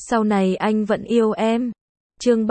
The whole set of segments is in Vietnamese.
Sau này anh vẫn yêu em. Chương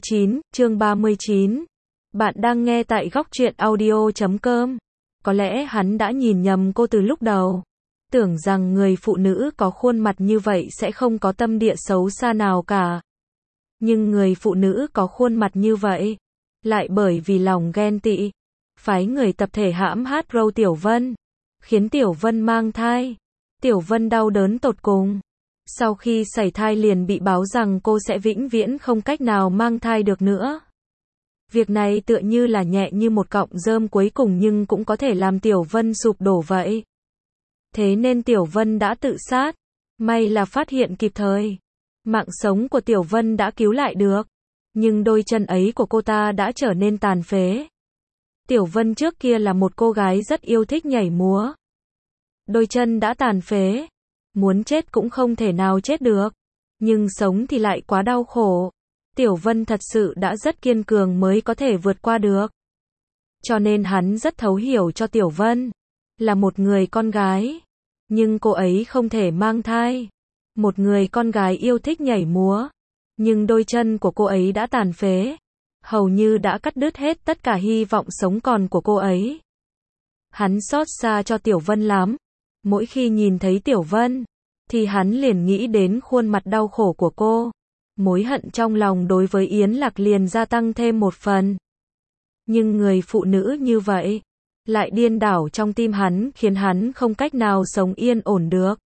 39. Bạn đang nghe tại góc truyện audio.com. Có lẽ hắn đã nhìn nhầm cô từ lúc đầu. Tưởng rằng người phụ nữ có khuôn mặt như vậy sẽ không có tâm địa xấu xa nào cả. Nhưng người phụ nữ có khuôn mặt như vậy, lại bởi vì lòng ghen tị, phái người tập thể hãm hại Tiểu Vân, khiến Tiểu Vân mang thai. Tiểu Vân đau đớn tột cùng. Sau khi sảy thai liền bị báo rằng cô sẽ vĩnh viễn không cách nào mang thai được nữa. Việc này tựa như là nhẹ như một cọng rơm cuối cùng nhưng cũng có thể làm Tiểu Vân sụp đổ vậy. Thế nên Tiểu Vân đã tự sát. May là phát hiện kịp thời. Mạng sống của Tiểu Vân đã cứu lại được. Nhưng đôi chân ấy của cô ta đã trở nên tàn phế. Tiểu Vân trước kia là một cô gái rất yêu thích nhảy múa. Đôi chân đã tàn phế. Muốn chết cũng không thể nào chết được. Nhưng sống thì lại quá đau khổ. Tiểu Vân thật sự đã rất kiên cường mới có thể vượt qua được. Cho nên hắn rất thấu hiểu cho Tiểu Vân. Là một người con gái. Nhưng cô ấy không thể mang thai. Một người con gái yêu thích nhảy múa. Nhưng đôi chân của cô ấy đã tàn phế. Hầu như đã cắt đứt hết tất cả hy vọng sống còn của cô ấy. Hắn xót xa cho Tiểu Vân lắm. Mỗi khi nhìn thấy Tiểu Vân, thì hắn liền nghĩ đến khuôn mặt đau khổ của cô. Mối hận trong lòng đối với Yến Lạc liền gia tăng thêm một phần. Nhưng người phụ nữ như vậy, lại điên đảo trong tim hắn khiến hắn không cách nào sống yên ổn được.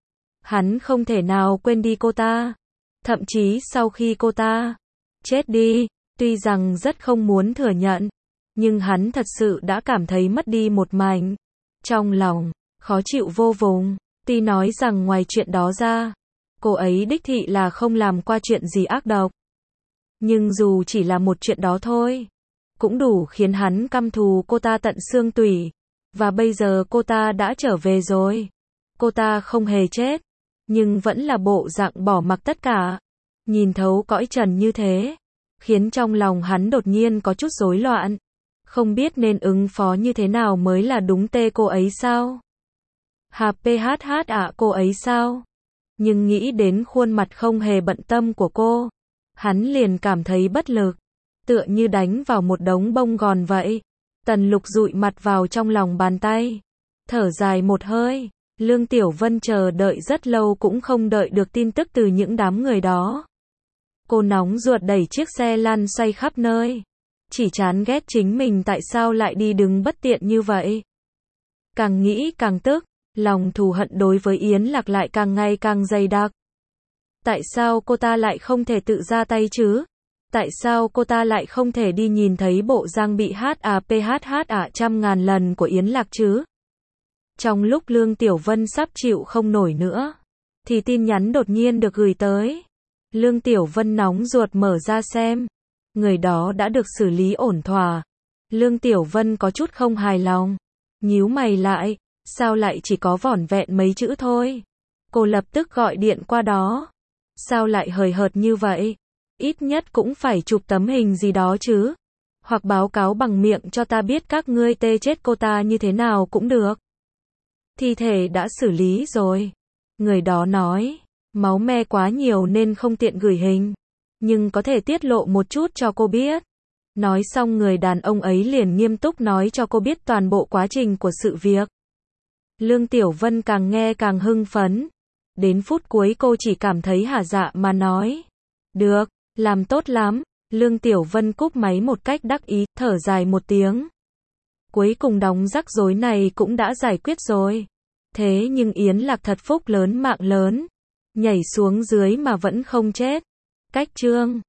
Hắn không thể nào quên đi cô ta. Thậm chí sau khi cô ta chết đi, tuy rằng rất không muốn thừa nhận, nhưng hắn thật sự đã cảm thấy mất đi một mảnh. Trong lòng, khó chịu vô cùng. Tuy nói rằng ngoài chuyện đó ra, cô ấy đích thị là không làm qua chuyện gì ác độc. Nhưng dù chỉ là một chuyện đó thôi, cũng đủ khiến hắn căm thù cô ta tận xương tủy. Và bây giờ cô ta đã trở về rồi. Cô ta không hề chết, nhưng vẫn là bộ dạng bỏ mặc tất cả. Nhìn thấu cõi trần như thế, khiến trong lòng hắn đột nhiên có chút rối loạn. Không biết nên ứng phó như thế nào mới là đúng. Tê cô ấy sao? HPHH ạ cô ấy sao? Nhưng nghĩ đến khuôn mặt không hề bận tâm của cô, hắn liền cảm thấy bất lực. Tựa như đánh vào một đống bông gòn vậy. Tần Lục dụi mặt vào trong lòng bàn tay. Thở dài một hơi. Lương Tiểu Vân chờ đợi rất lâu cũng không đợi được tin tức từ những đám người đó. Cô nóng ruột đẩy chiếc xe lăn xoay khắp nơi. Chỉ chán ghét chính mình tại sao lại đi đứng bất tiện như vậy. Càng nghĩ càng tức. Lòng thù hận đối với Yến Lạc lại càng ngày càng dày đặc. Tại sao cô ta lại không thể tự ra tay chứ? Tại sao cô ta lại không thể đi nhìn thấy bộ dạng bị HAPHH trăm ngàn lần của Yến Lạc chứ? Trong lúc Lương Tiểu Vân sắp chịu không nổi nữa, thì tin nhắn đột nhiên được gửi tới. Lương Tiểu Vân nóng ruột mở ra xem. Người đó đã được xử lý ổn thỏa. Lương Tiểu Vân có chút không hài lòng. Nhíu mày lại. Sao lại chỉ có vỏn vẹn mấy chữ thôi? Cô lập tức gọi điện qua đó. Sao lại hời hợt như vậy? Ít nhất cũng phải chụp tấm hình gì đó chứ. Hoặc báo cáo bằng miệng cho ta biết các ngươi tê chết cô ta như thế nào cũng được. Thi thể đã xử lý rồi. Người đó nói, máu me quá nhiều nên không tiện gửi hình. Nhưng có thể tiết lộ một chút cho cô biết. Nói xong người đàn ông ấy liền nghiêm túc nói cho cô biết toàn bộ quá trình của sự việc. Lương Tiểu Vân càng nghe càng hưng phấn. Đến phút cuối cô chỉ cảm thấy hả dạ mà nói. Được, làm tốt lắm. Lương Tiểu Vân cúp máy một cách đắc ý, thở dài một tiếng. Cuối cùng đống rắc rối này cũng đã giải quyết rồi. Thế nhưng Yến Lạc thật phúc lớn mạng lớn. Nhảy xuống dưới mà vẫn không chết. Cách chương